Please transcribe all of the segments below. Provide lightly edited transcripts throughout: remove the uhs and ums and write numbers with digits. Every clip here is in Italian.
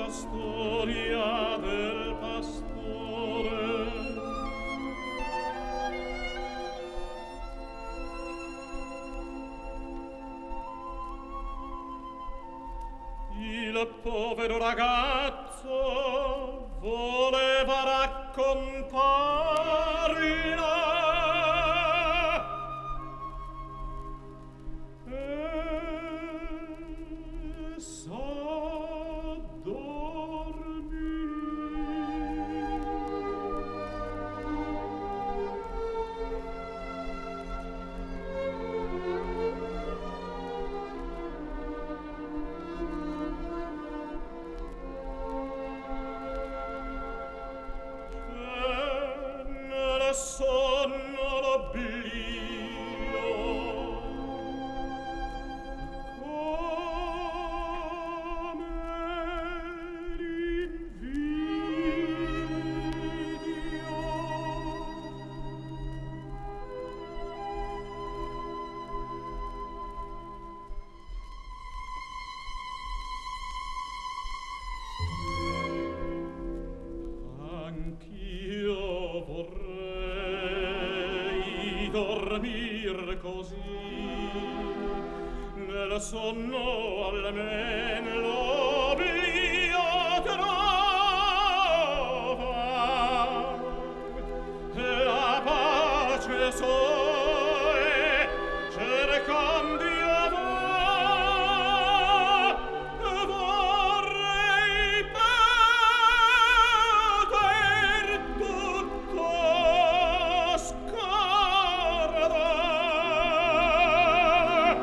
storia del pastore. Il povero ragazzo voleva raccontarla e s'addormì. Nel sonno l'oblio, come anch'io vorrei dormir così, nel sonno almen l'oblio trova, la pace soe cercand'io vorrei poter tutto scordare.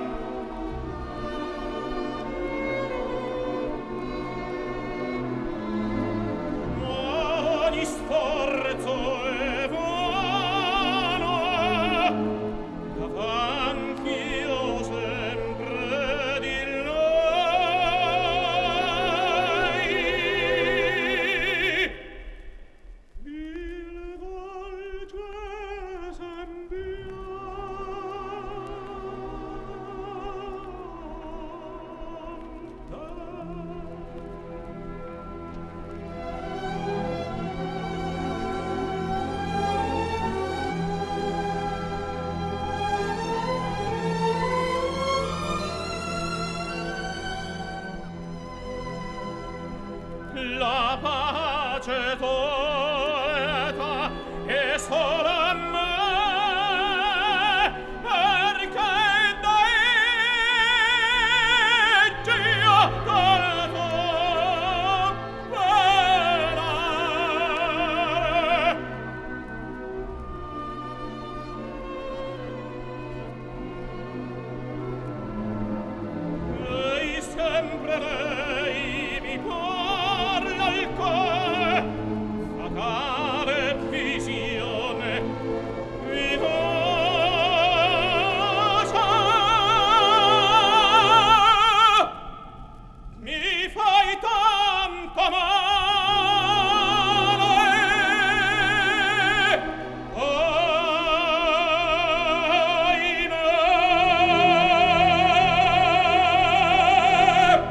Ogni sforzo è vano, avanti io sempre di lei. Il volge la pace tolta e solo a me, perché da egli io tolto penare. Lei sempre lei mi parla al cuore, fatale visione mi lascia. Mi fai tanto male, ahimè.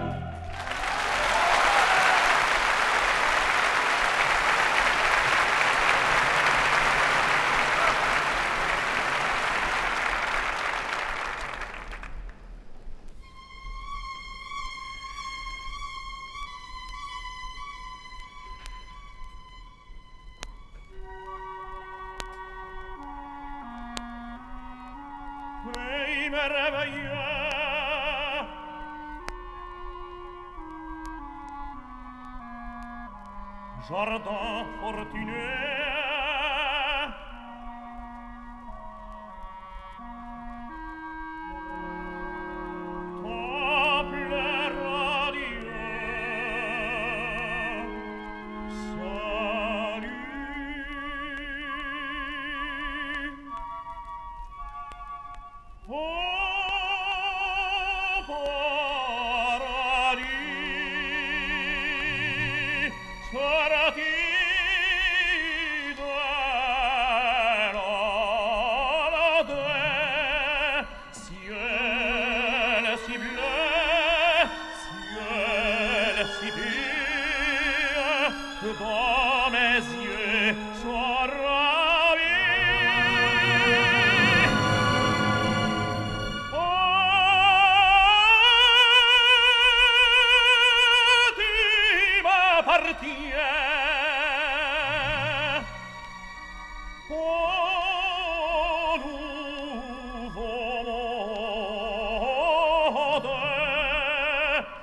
Ei merveille, jardin fortuné, table radieux, salut. Oh, paradis, sorti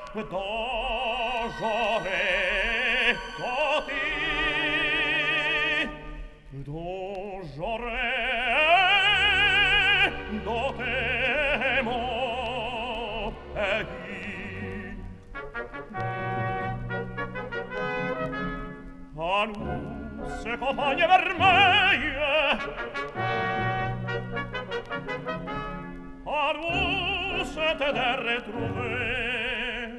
j'aurais toti, j'aurais dotemo a nous se compagne vermeille a nous se te de retrouver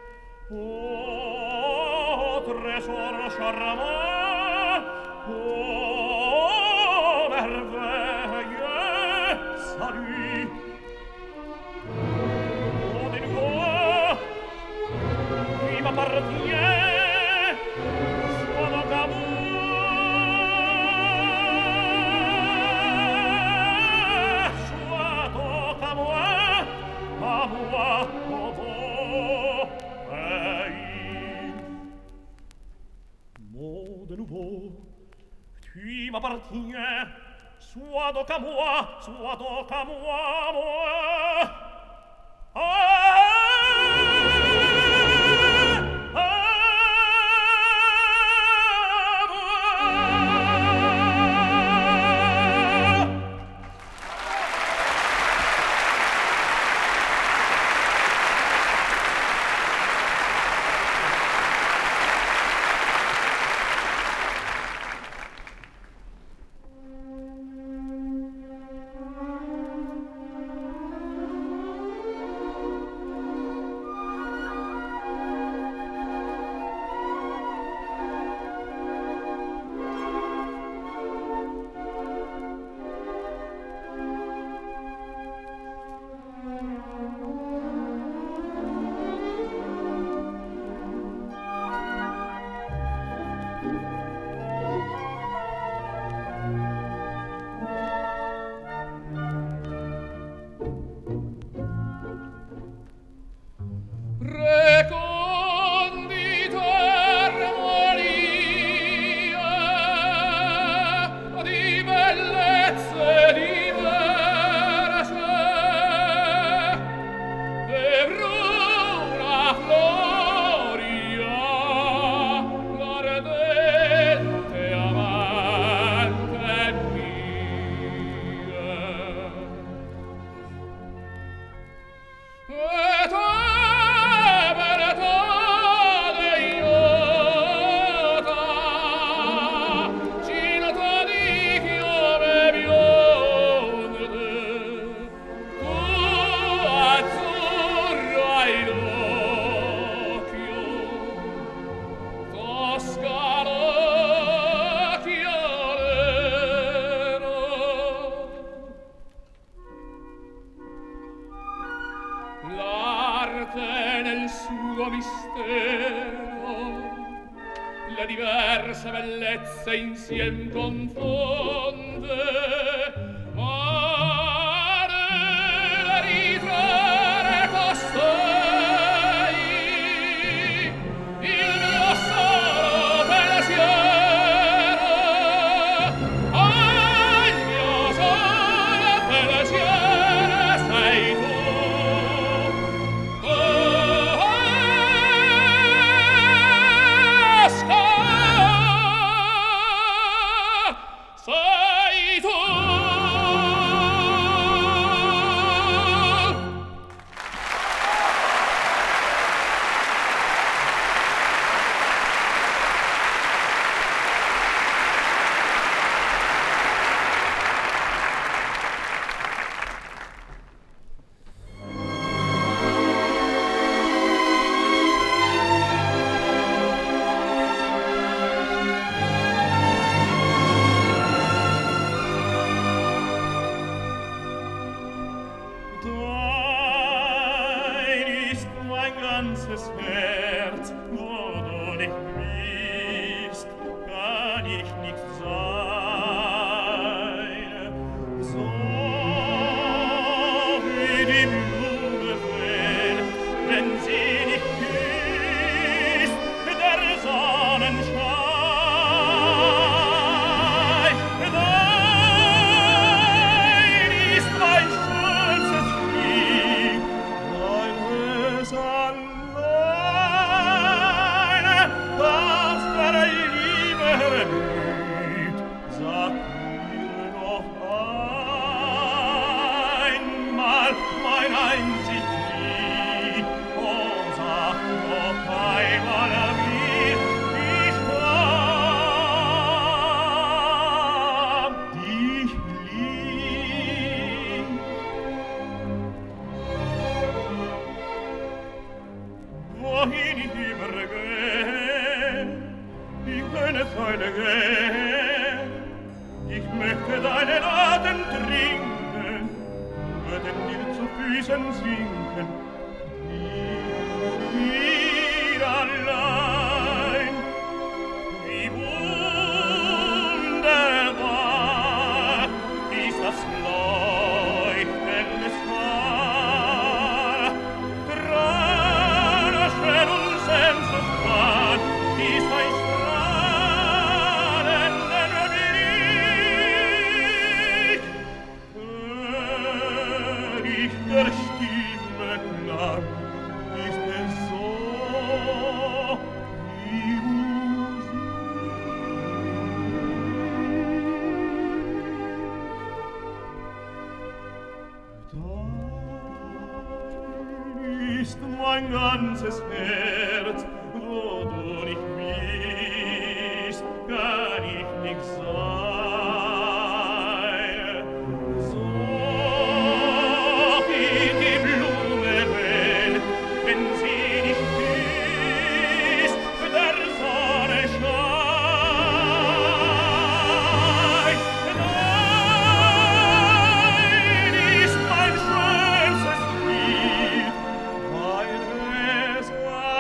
ô trésor charmant ô merveille salut ô de nouveau qui m'appartient tu m'appartiens, sois donc à moi, moi. Insiem confonde, ma nel ritrarre costei il mio solo pensiero, il mio solo pensiero sei tu. Sei tu. ganzes Herz, wo du nicht bist, kann ich nicht sein. So wie die Blume fällt, wenn sie nicht küsst, der Sonnenschein. Dein ist mein schönstes Lied, dein ist allein. wohin ich immer geh, ich könne keine gehen. Ich möchte deinen Atem trinken, würde dir zu Füßen sinken, dir allein. Wie wunderbar ist das Leuchten des Haar, Trauerschön und Sehnsucht wahr, ist ein strahlender Blick. Hör ich der Stimme klar, ist es so wie Musik. Dein ist mein ganzes Herz, wo du nicht bist, kann ich nicht sein. So wie die Blume wählt, wenn sie nicht ist, der Sonne scheint. Dein ist mein schönstes Lied, weil es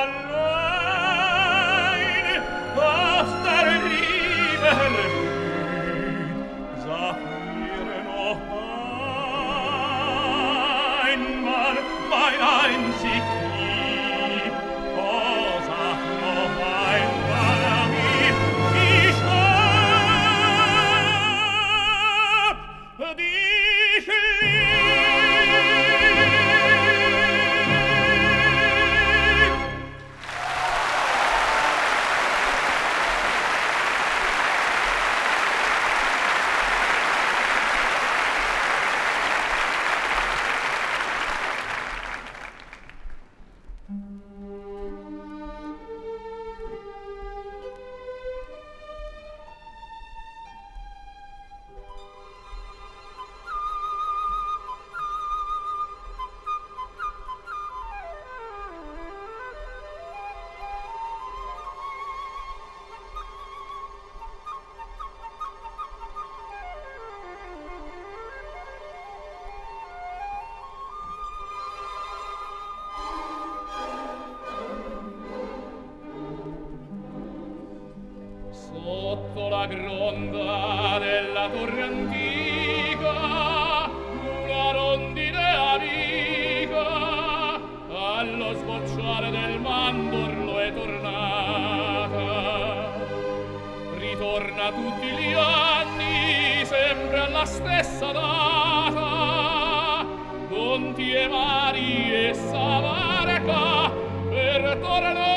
allein aus der Liebe erblüht. Sag mir noch einmal, mein einzig Lieb, oh, sag noch einmal, wie ich hab dich lieb. Sotto la gronda della torre antica, una rondine amica, allo sbocciare del mandorlo è tornata. Ritorna tutti gli anni, sempre alla stessa data, Conti e Mari e Savarca per tornare.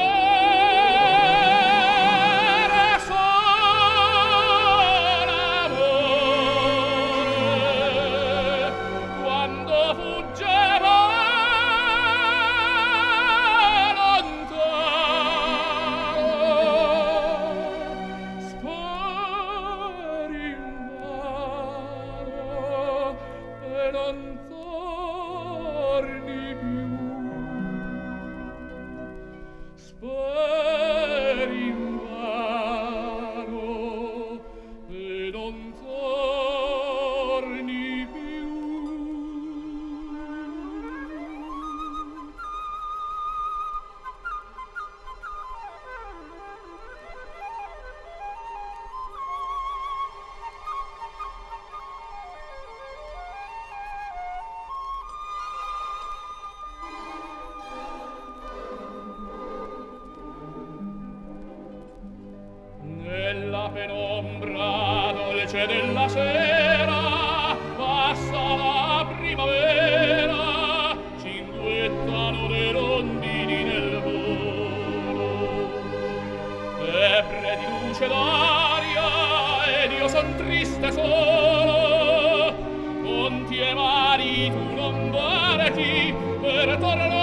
Nella penombra dolce della sera passa la primavera, cinguettano le rondini nel volo. Febbre di luce d'aria ed io son triste solo, Conti e Mari tu non parti per tornare.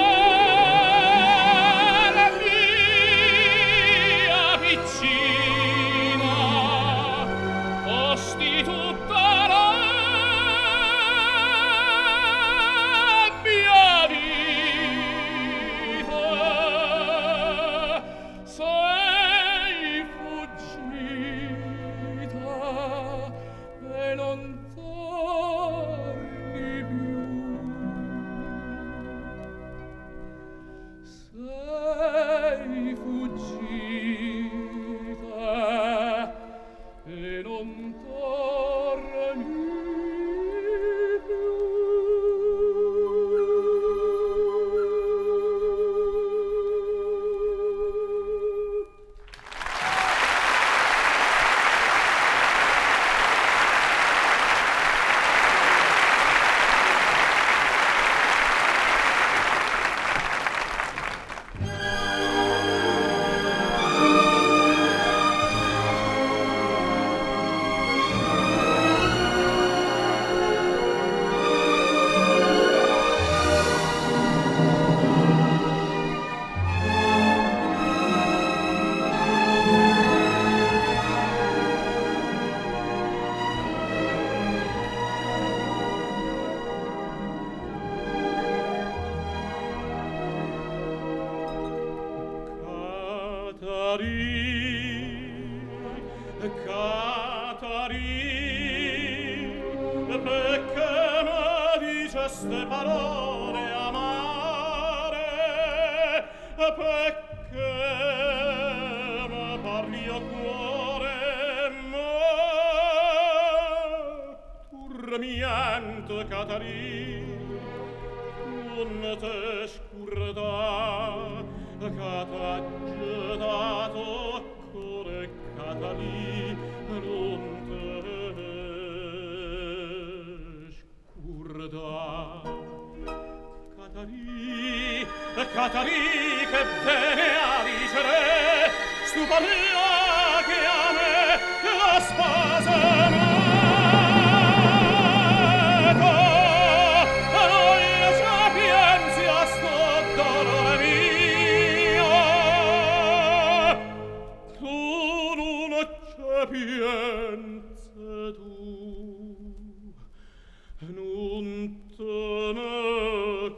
Tutta la mia vita perché mi diceste parole amare, perché mi parli a cuore, ma turmiente Catarina, non te scordar, che t'ha gettato cuore Catarina, non te scordar. Catarina, che bene a dicere, stuparia che a me la spasa sapienza tu non te ne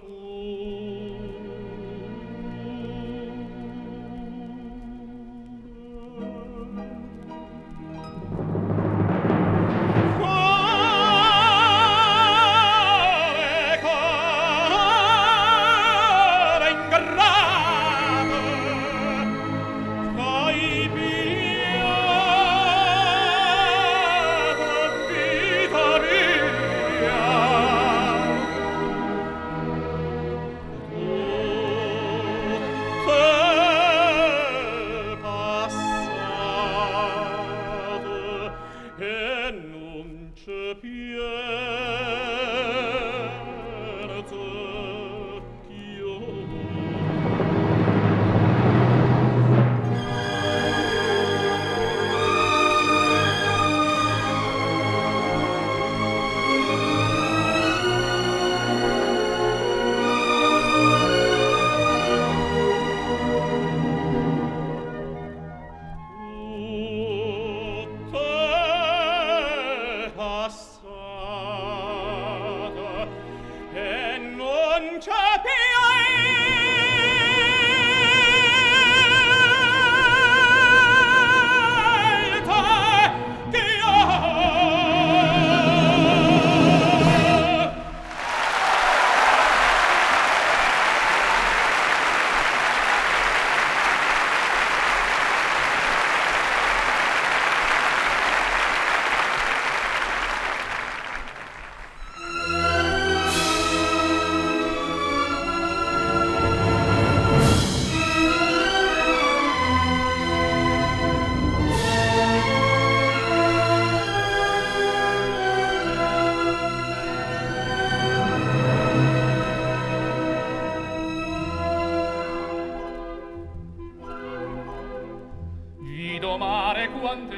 quanto è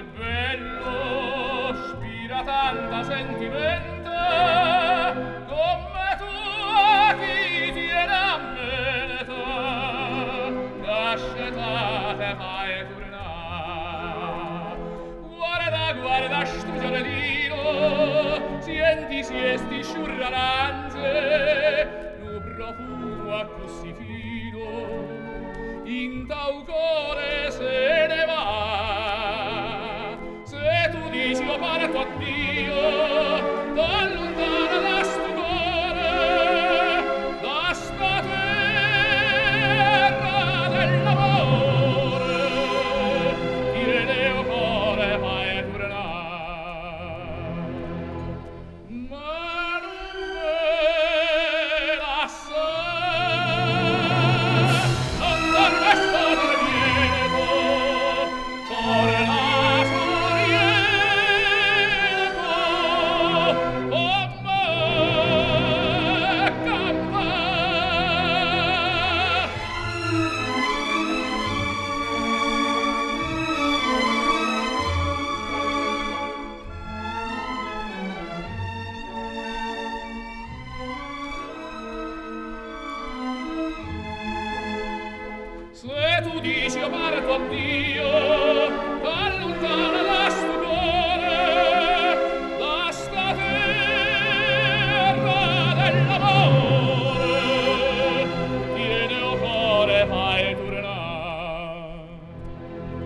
bello, spira tanta sentimento, come tu a chi tiene a mente, lasciate fai tornare. Guarda, stu giardino, senti siesti sciurranze, nu profumo a così fino, in tau core se ne va. Se tu dici o parto a Dio, t'allontana da sto cuore, da sta terra dell'amore, tiene o cuore fai tornare. Ma non me la non torna stato lieto, torna se tu dici o parto a Dio, allontana da sto cuore, da sta terra dell'amore, tiene o cuore fai tornare.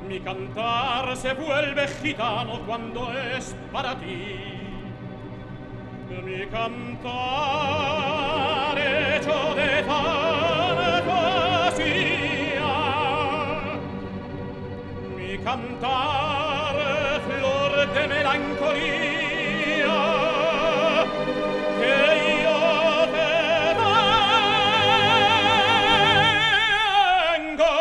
Mi cantar se vuelve gitano cuando es para ti. Mi cantar hecho de fantasía. Mi cantar flor de melancolía que io te vengo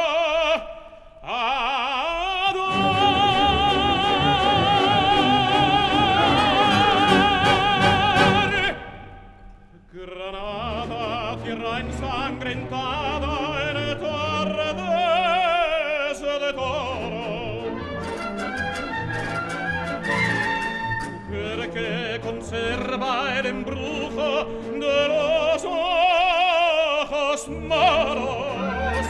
Granada, tierra ensangrentada en tardes de toro, mujer que conserva el embrujo de los ojos moros,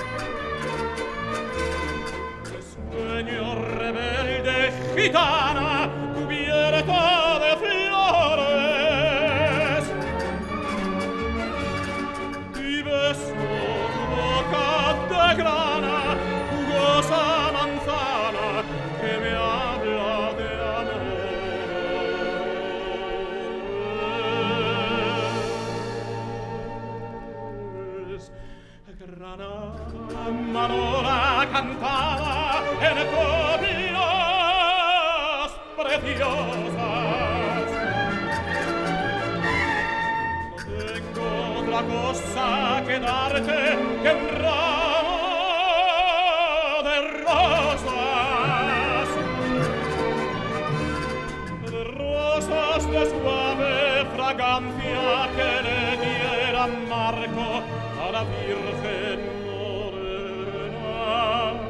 de sueño rebelde gitana cubierta de flores. De grana, jugosa manzana que me habla de amores. Granada, Manola cantaba en coplas preciosas. No tengo otra cosa que darte que un ramo de rosas de suave fragancia que le diera Marco a la Virgen morena.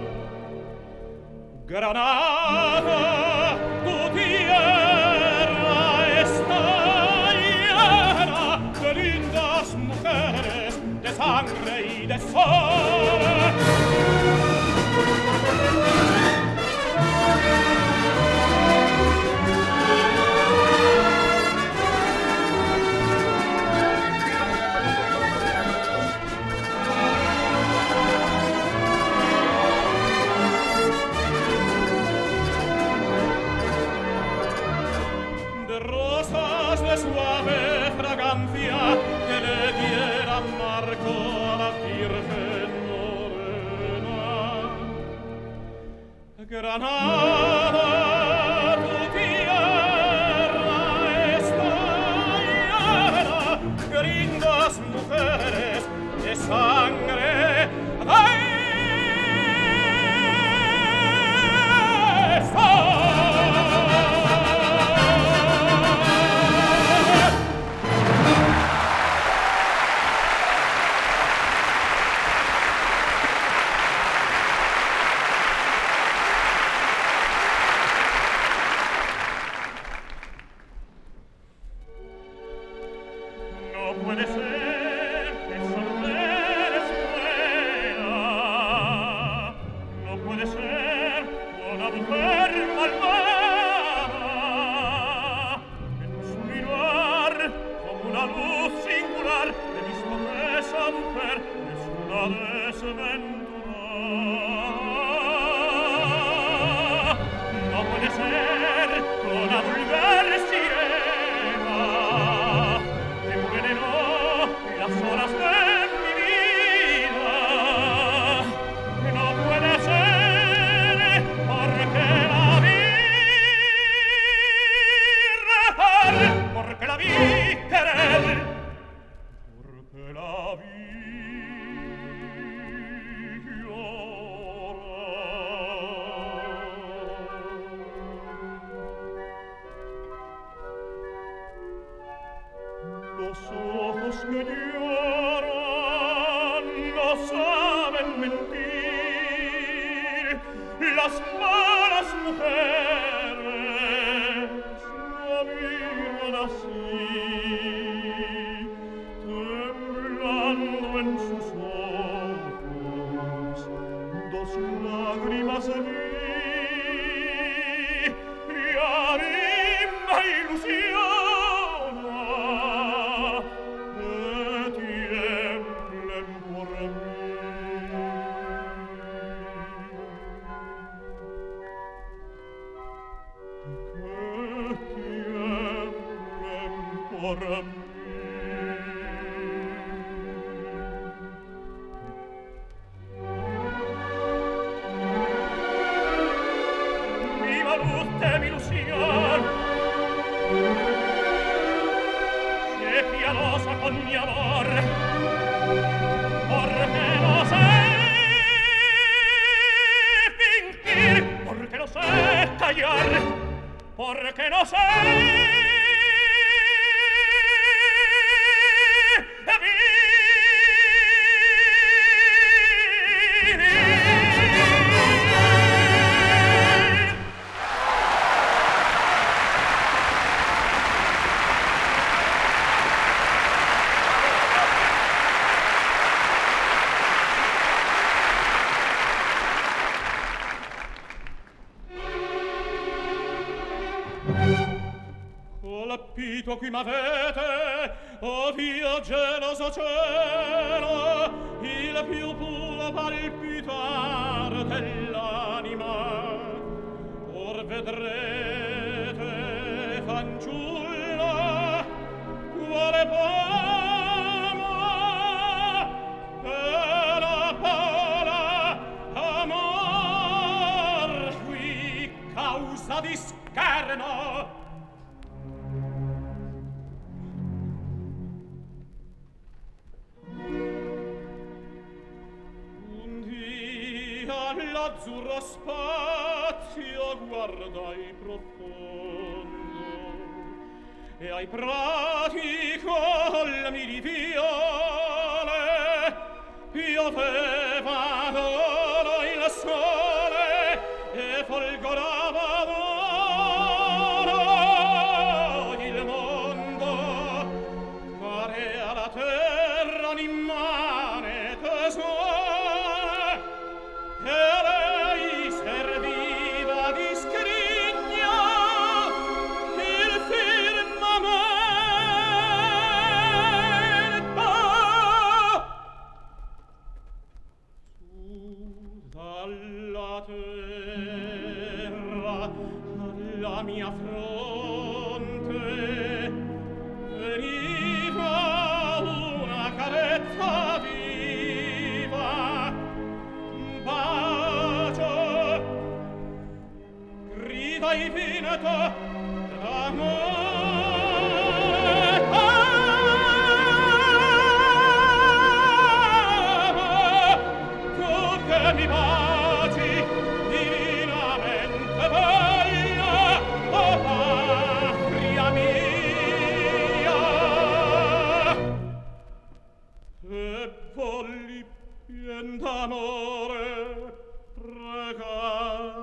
Granada, tu tierra está llena de lindas mujeres, de sangre y de sol. De rosas de suave fragancia que le diera Marco a la Virgen morena. Granada, tu tierra está llena de lindas mujeres, de sangre, de sol. Puede ser que esa mujer es buena, no puede ser una mujer malvada, en su mirar como una luz singular, he visto que esa mujer es una desventurada. No puede ser una vulgar sirena, las horas de mi vida. No puede ser porque la vi rezar, porque la vi querer, porque la vi Los ojos que lloran no saben mentir, las malas mujeres no miran así, temblando en sus ojos dos lágrimas de mí, y a mí me ilusiona que tiemblen por mí. dormir. Mi valute mi lucian, che pianosa con mi amor, porque no sé fingir, porque no sé callar, porque no sé colpito qui m'avete, o via geloso cielo, il più puro palpitar dell'anima. Or vedrete, fanciulla, quale pomo per la pala amor qui causa di scherno. L'azzurro spazio guardai profondo e ai prati colmi di viole pioveva d'oro il sole e folgorava d'oro il mondo, parea la terra un'immane tesoro. La mia fronte veniva una carezza viva, un bacio, grida i vinto d'amore. Tu che mi baci divinamente bella, oh patria mia, e volli pien d'amore pregar.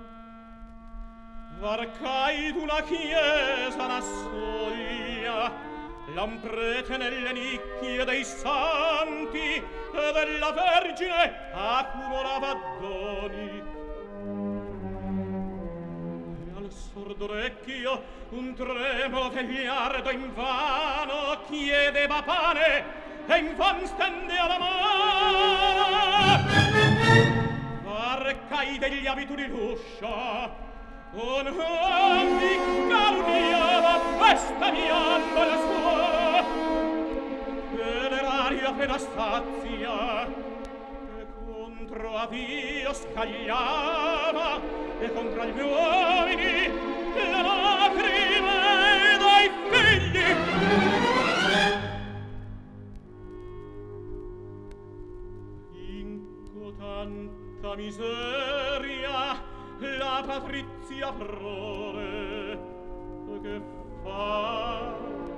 Varcai d'una chiesa una soglia, l'han prete nelle nicchie dei santi e della Vergine accumulava doni. Sordo orecchio un tremo vegliardo invano chiedeva pane e invan stendea la mano. Varcai degli abituri l'uscio, un mi caluniava bestemmiando il suo, e l'erario appena stazia e contro a Dio scagliava, e contra gli uomini le lacrime dai figli. In cotanta miseria la patrizia prole che fa?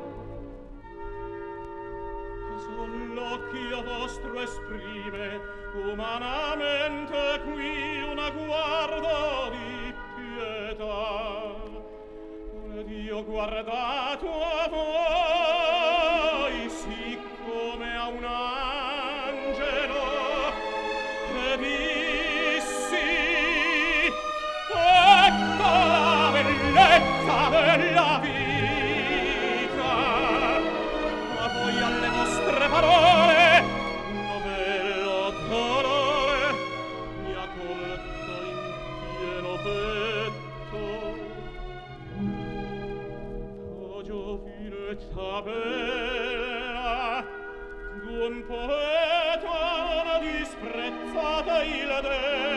Son l'occhio vostro esprime umanamente qui una guarda di pietà, ed io guardato a voi siccome a un angelo e dissi: ecco la bellezza della vita, ma voi alle vostre parole petto, Giovine bellezza bella d'un poeta non disprezzate il